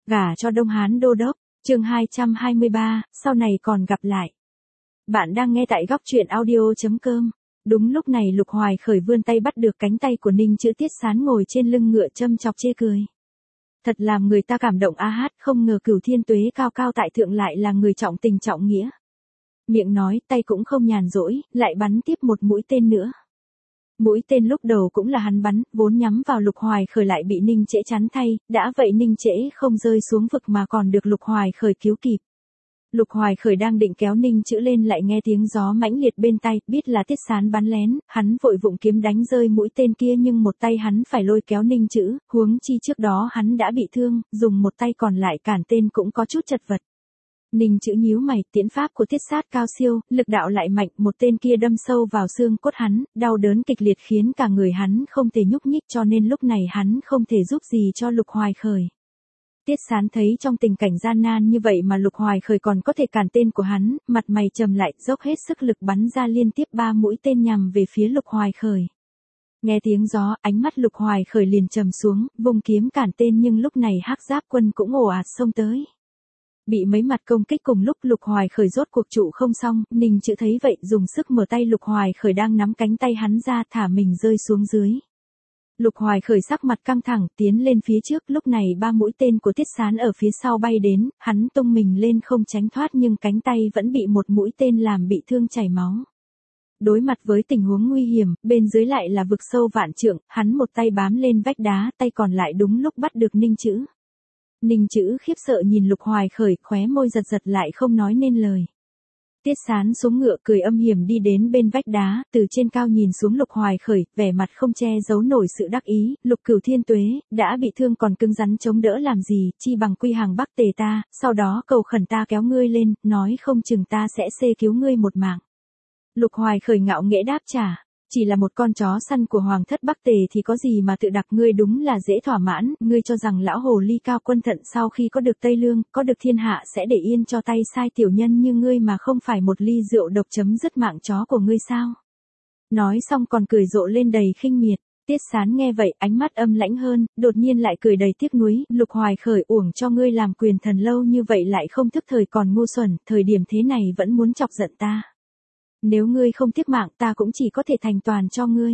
Gả cho Đông Hán Đô Đốc, chương 223, sau này còn gặp lại. Bạn đang nghe tại góc truyện audio.com. Đúng lúc này Lục Hoài Khởi vươn tay bắt được cánh tay của Ninh Chữ Tiết Sán ngồi trên lưng ngựa châm chọc chê cười. Thật làm người ta cảm động a hát, không ngờ Cửu Thiên Tuế cao cao tại thượng lại là người trọng tình trọng nghĩa. Miệng nói, tay cũng không nhàn rỗi, lại bắn tiếp một mũi tên nữa. Mũi tên lúc đầu cũng là hắn bắn, vốn nhắm vào Lục Hoài Khởi lại bị Ninh Trễ chắn thay, đã vậy Ninh Trễ không rơi xuống vực mà còn được Lục Hoài Khởi cứu kịp. Lục Hoài Khởi đang định kéo Ninh Chữ lên lại nghe tiếng gió mãnh liệt bên tay, biết là Tiết Sán bắn lén, hắn vội vụng kiếm đánh rơi mũi tên kia nhưng một tay hắn phải lôi kéo Ninh Chữ, huống chi trước đó hắn đã bị thương, dùng một tay còn lại cản tên cũng có chút chật vật. Ninh Chữ nhíu mày, tiễn pháp của Tiết Sát cao siêu, lực đạo lại mạnh, một tên kia đâm sâu vào xương cốt hắn, đau đớn kịch liệt khiến cả người hắn không thể nhúc nhích cho nên lúc này hắn không thể giúp gì cho Lục Hoài Khởi. Tiết Sán thấy trong tình cảnh gian nan như vậy mà Lục Hoài Khởi còn có thể cản tên của hắn, mặt mày trầm lại, dốc hết sức lực bắn ra liên tiếp 3 mũi tên nhằm về phía Lục Hoài Khởi. Nghe tiếng gió, ánh mắt Lục Hoài Khởi liền trầm xuống, vùng kiếm cản tên nhưng lúc này Hắc Giáp Quân cũng ồ ạt xông tới. Bị mấy mặt công kích cùng lúc Lục Hoài Khởi rốt cuộc trụ không xong, Ninh Chữ thấy vậy dùng sức mở tay Lục Hoài Khởi đang nắm cánh tay hắn ra thả mình rơi xuống dưới. Lục Hoài Khởi sắc mặt căng thẳng tiến lên phía trước, lúc này 3 mũi tên của Tiết Sán ở phía sau bay đến, hắn tung mình lên không tránh thoát nhưng cánh tay vẫn bị một mũi tên làm bị thương chảy máu. Đối mặt với tình huống nguy hiểm, bên dưới lại là vực sâu vạn trượng, hắn một tay bám lên vách đá, tay còn lại đúng lúc bắt được Ninh Chữ. Ninh Chữ khiếp sợ nhìn Lục Hoài Khởi, khóe môi giật giật lại không nói nên lời. Tiết Sán xuống ngựa cười âm hiểm đi đến bên vách đá, từ trên cao nhìn xuống Lục Hoài Khởi, vẻ mặt không che giấu nổi sự đắc ý, Lục Cửu Thiên Tuế, đã bị thương còn cứng rắn chống đỡ làm gì, chi bằng quy hàng Bắc Tề ta, sau đó cầu khẩn ta kéo ngươi lên, nói không chừng ta sẽ xê cứu ngươi một mạng. Lục Hoài Khởi ngạo nghễ đáp trả. Chỉ là một con chó săn của Hoàng thất Bắc Tề thì có gì mà tự đặc, ngươi đúng là dễ thỏa mãn, ngươi cho rằng lão hồ ly Cao Quân Thận sau khi có được Tây Lương, có được thiên hạ sẽ để yên cho tay sai tiểu nhân như ngươi mà không phải một ly rượu độc chấm dứt mạng chó của ngươi sao? Nói xong còn cười rộ lên đầy khinh miệt. Tiết Sán nghe vậy, ánh mắt âm lãnh hơn, đột nhiên lại cười đầy tiếc nuối, Lục Hoài Khởi uổng cho ngươi làm quyền thần lâu như vậy lại không thức thời còn ngu xuẩn, thời điểm thế này vẫn muốn chọc giận ta. Nếu ngươi không tiếc mạng ta cũng chỉ có thể thành toàn cho ngươi.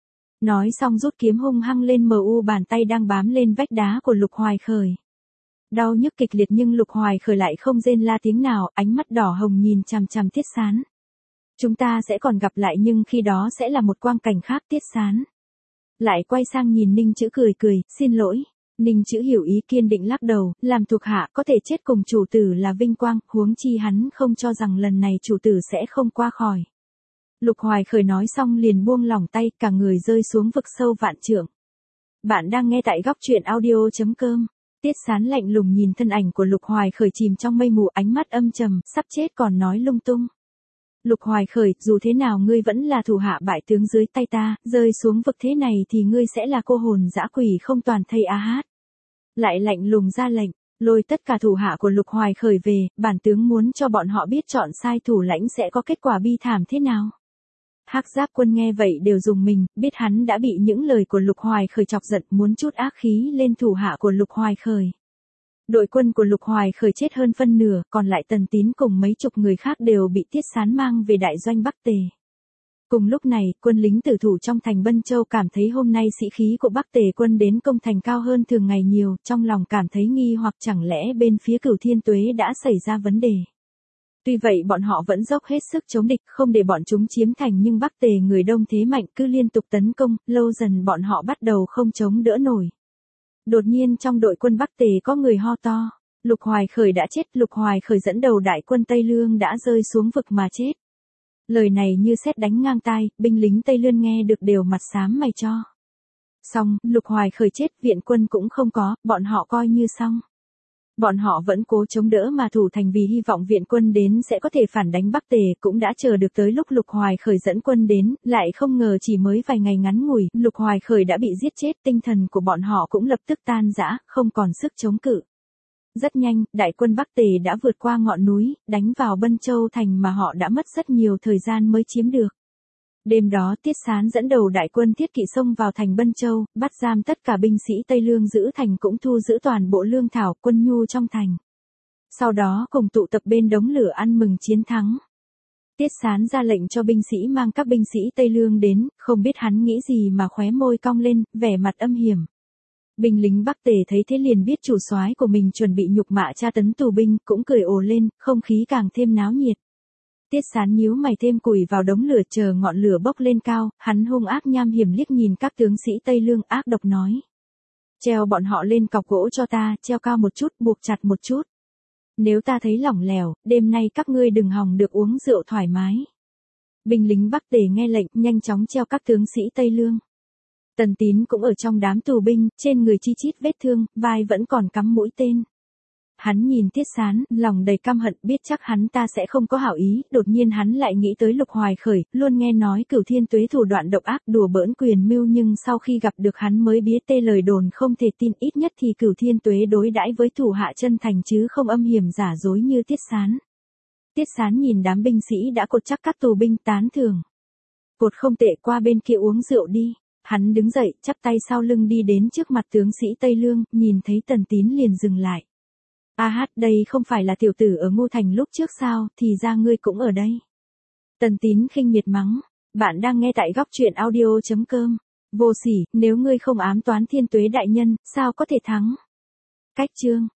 Nói xong rút kiếm hung hăng lên bàn tay đang bám lên vách đá của Lục Hoài Khởi. Đau nhức kịch liệt nhưng Lục Hoài Khởi lại không rên la tiếng nào, ánh mắt đỏ hồng nhìn chằm chằm Tiết Sán. Chúng ta sẽ còn gặp lại nhưng khi đó sẽ là một quang cảnh khác. Tiết Sán lại quay sang nhìn Ninh Chữ cười cười, xin lỗi. Ninh Chữ hiểu ý kiên định lắc đầu, làm thuộc hạ có thể chết cùng chủ tử là vinh quang, huống chi hắn không cho rằng lần này chủ tử sẽ không qua khỏi. Lục Hoài Khởi nói xong liền buông lỏng tay, cả người rơi xuống vực sâu vạn trượng. Bạn đang nghe tại góc truyện audio.com. Tiết Sán lạnh lùng nhìn thân ảnh của Lục Hoài Khởi chìm trong mây mù, ánh mắt âm trầm, sắp chết còn nói lung tung. Lục Hoài Khởi, dù thế nào ngươi vẫn là thủ hạ bại tướng dưới tay ta, rơi xuống vực thế này thì ngươi sẽ là cô hồn dã quỷ không toàn thây a hát. Lại lạnh lùng ra lệnh, lôi tất cả thủ hạ của Lục Hoài Khởi về, bản tướng muốn cho bọn họ biết chọn sai thủ lãnh sẽ có kết quả bi thảm thế nào. Hắc Giáp Quân nghe vậy đều rùng mình, biết hắn đã bị những lời của Lục Hoài Khởi chọc giận, muốn chút ác khí lên thủ hạ của Lục Hoài Khởi. Đội quân của Lục Hoài Khởi chết hơn phân nửa, còn lại Tần Tín cùng mấy chục người khác đều bị Tiết Sán mang về đại doanh Bắc Tề. Cùng lúc này, quân lính tử thủ trong thành Bân Châu cảm thấy hôm nay sĩ khí của Bắc Tề quân đến công thành cao hơn thường ngày nhiều, trong lòng cảm thấy nghi hoặc chẳng lẽ bên phía Cửu Thiên Tuế đã xảy ra vấn đề. Tuy vậy bọn họ vẫn dốc hết sức chống địch, không để bọn chúng chiếm thành nhưng Bắc Tề người đông thế mạnh cứ liên tục tấn công, lâu dần bọn họ bắt đầu không chống đỡ nổi. Đột nhiên trong đội quân Bắc Tề có người ho to, Lục Hoài Khởi đã chết, Lục Hoài Khởi dẫn đầu đại quân Tây Lương đã rơi xuống vực mà chết. Lời này như sét đánh ngang tai, binh lính Tây Lương nghe được đều mặt xám mày cho. Xong, Lục Hoài Khởi chết, viện quân cũng không có, bọn họ coi như xong. Bọn họ vẫn cố chống đỡ mà thủ thành vì hy vọng viện quân đến sẽ có thể phản đánh Bắc Tề, cũng đã chờ được tới lúc Lục Hoài Khởi dẫn quân đến, lại không ngờ chỉ mới vài ngày ngắn ngủi, Lục Hoài Khởi đã bị giết chết, tinh thần của bọn họ cũng lập tức tan rã, không còn sức chống cự. Rất nhanh, đại quân Bắc Tề đã vượt qua ngọn núi, đánh vào Bân Châu thành mà họ đã mất rất nhiều thời gian mới chiếm được. Đêm đó Tiết Sán dẫn đầu đại quân thiết kỵ xông vào thành Bân Châu, bắt giam tất cả binh sĩ Tây Lương giữ thành cũng thu giữ toàn bộ lương thảo quân nhu trong thành. Sau đó cùng tụ tập bên đống lửa ăn mừng chiến thắng. Tiết Sán ra lệnh cho binh sĩ mang các binh sĩ Tây Lương đến, không biết hắn nghĩ gì mà khóe môi cong lên, vẻ mặt âm hiểm. Binh lính Bắc Tề thấy thế liền biết chủ soái của mình chuẩn bị nhục mạ tra tấn tù binh, cũng cười ồ lên, không khí càng thêm náo nhiệt. Tiết Sán nhíu mày thêm củi vào đống lửa chờ ngọn lửa bốc lên cao, hắn hung ác nham hiểm liếc nhìn các tướng sĩ Tây Lương ác độc nói. Treo bọn họ lên cọc gỗ cho ta, treo cao một chút, buộc chặt một chút. Nếu ta thấy lỏng lẻo, đêm nay các ngươi đừng hòng được uống rượu thoải mái. Binh lính Bắc Tề nghe lệnh, nhanh chóng treo các tướng sĩ Tây Lương. Tần Tín cũng ở trong đám tù binh, trên người chi chít vết thương, vai vẫn còn cắm mũi tên. Hắn nhìn Tiết Sán, lòng đầy căm hận, biết chắc hắn ta sẽ không có hảo ý, đột nhiên hắn lại nghĩ tới Lục Hoài Khởi, luôn nghe nói Cửu Thiên Tuế thủ đoạn độc ác, đùa bỡn quyền mưu, nhưng sau khi gặp được hắn mới biết tê lời đồn không thể tin, ít nhất thì Cửu Thiên Tuế đối đãi với thủ hạ chân thành chứ không âm hiểm giả dối như Tiết Sán. Tiết Sán nhìn đám binh sĩ đã cột chắc các tù binh, tán thưởng. Cột không tệ, qua bên kia uống rượu đi. Hắn đứng dậy, chắp tay sau lưng đi đến trước mặt tướng sĩ Tây Lương, nhìn thấy Tần Tín liền dừng lại. Đây không phải là tiểu tử ở Ngô Thành lúc trước sao, thì ra ngươi cũng ở đây. Tần Tín khinh miệt mắng, bạn đang nghe tại góc truyện audio.com. Vô sỉ, nếu ngươi không ám toán Thiên Tuế đại nhân, sao có thể thắng? Cách chương.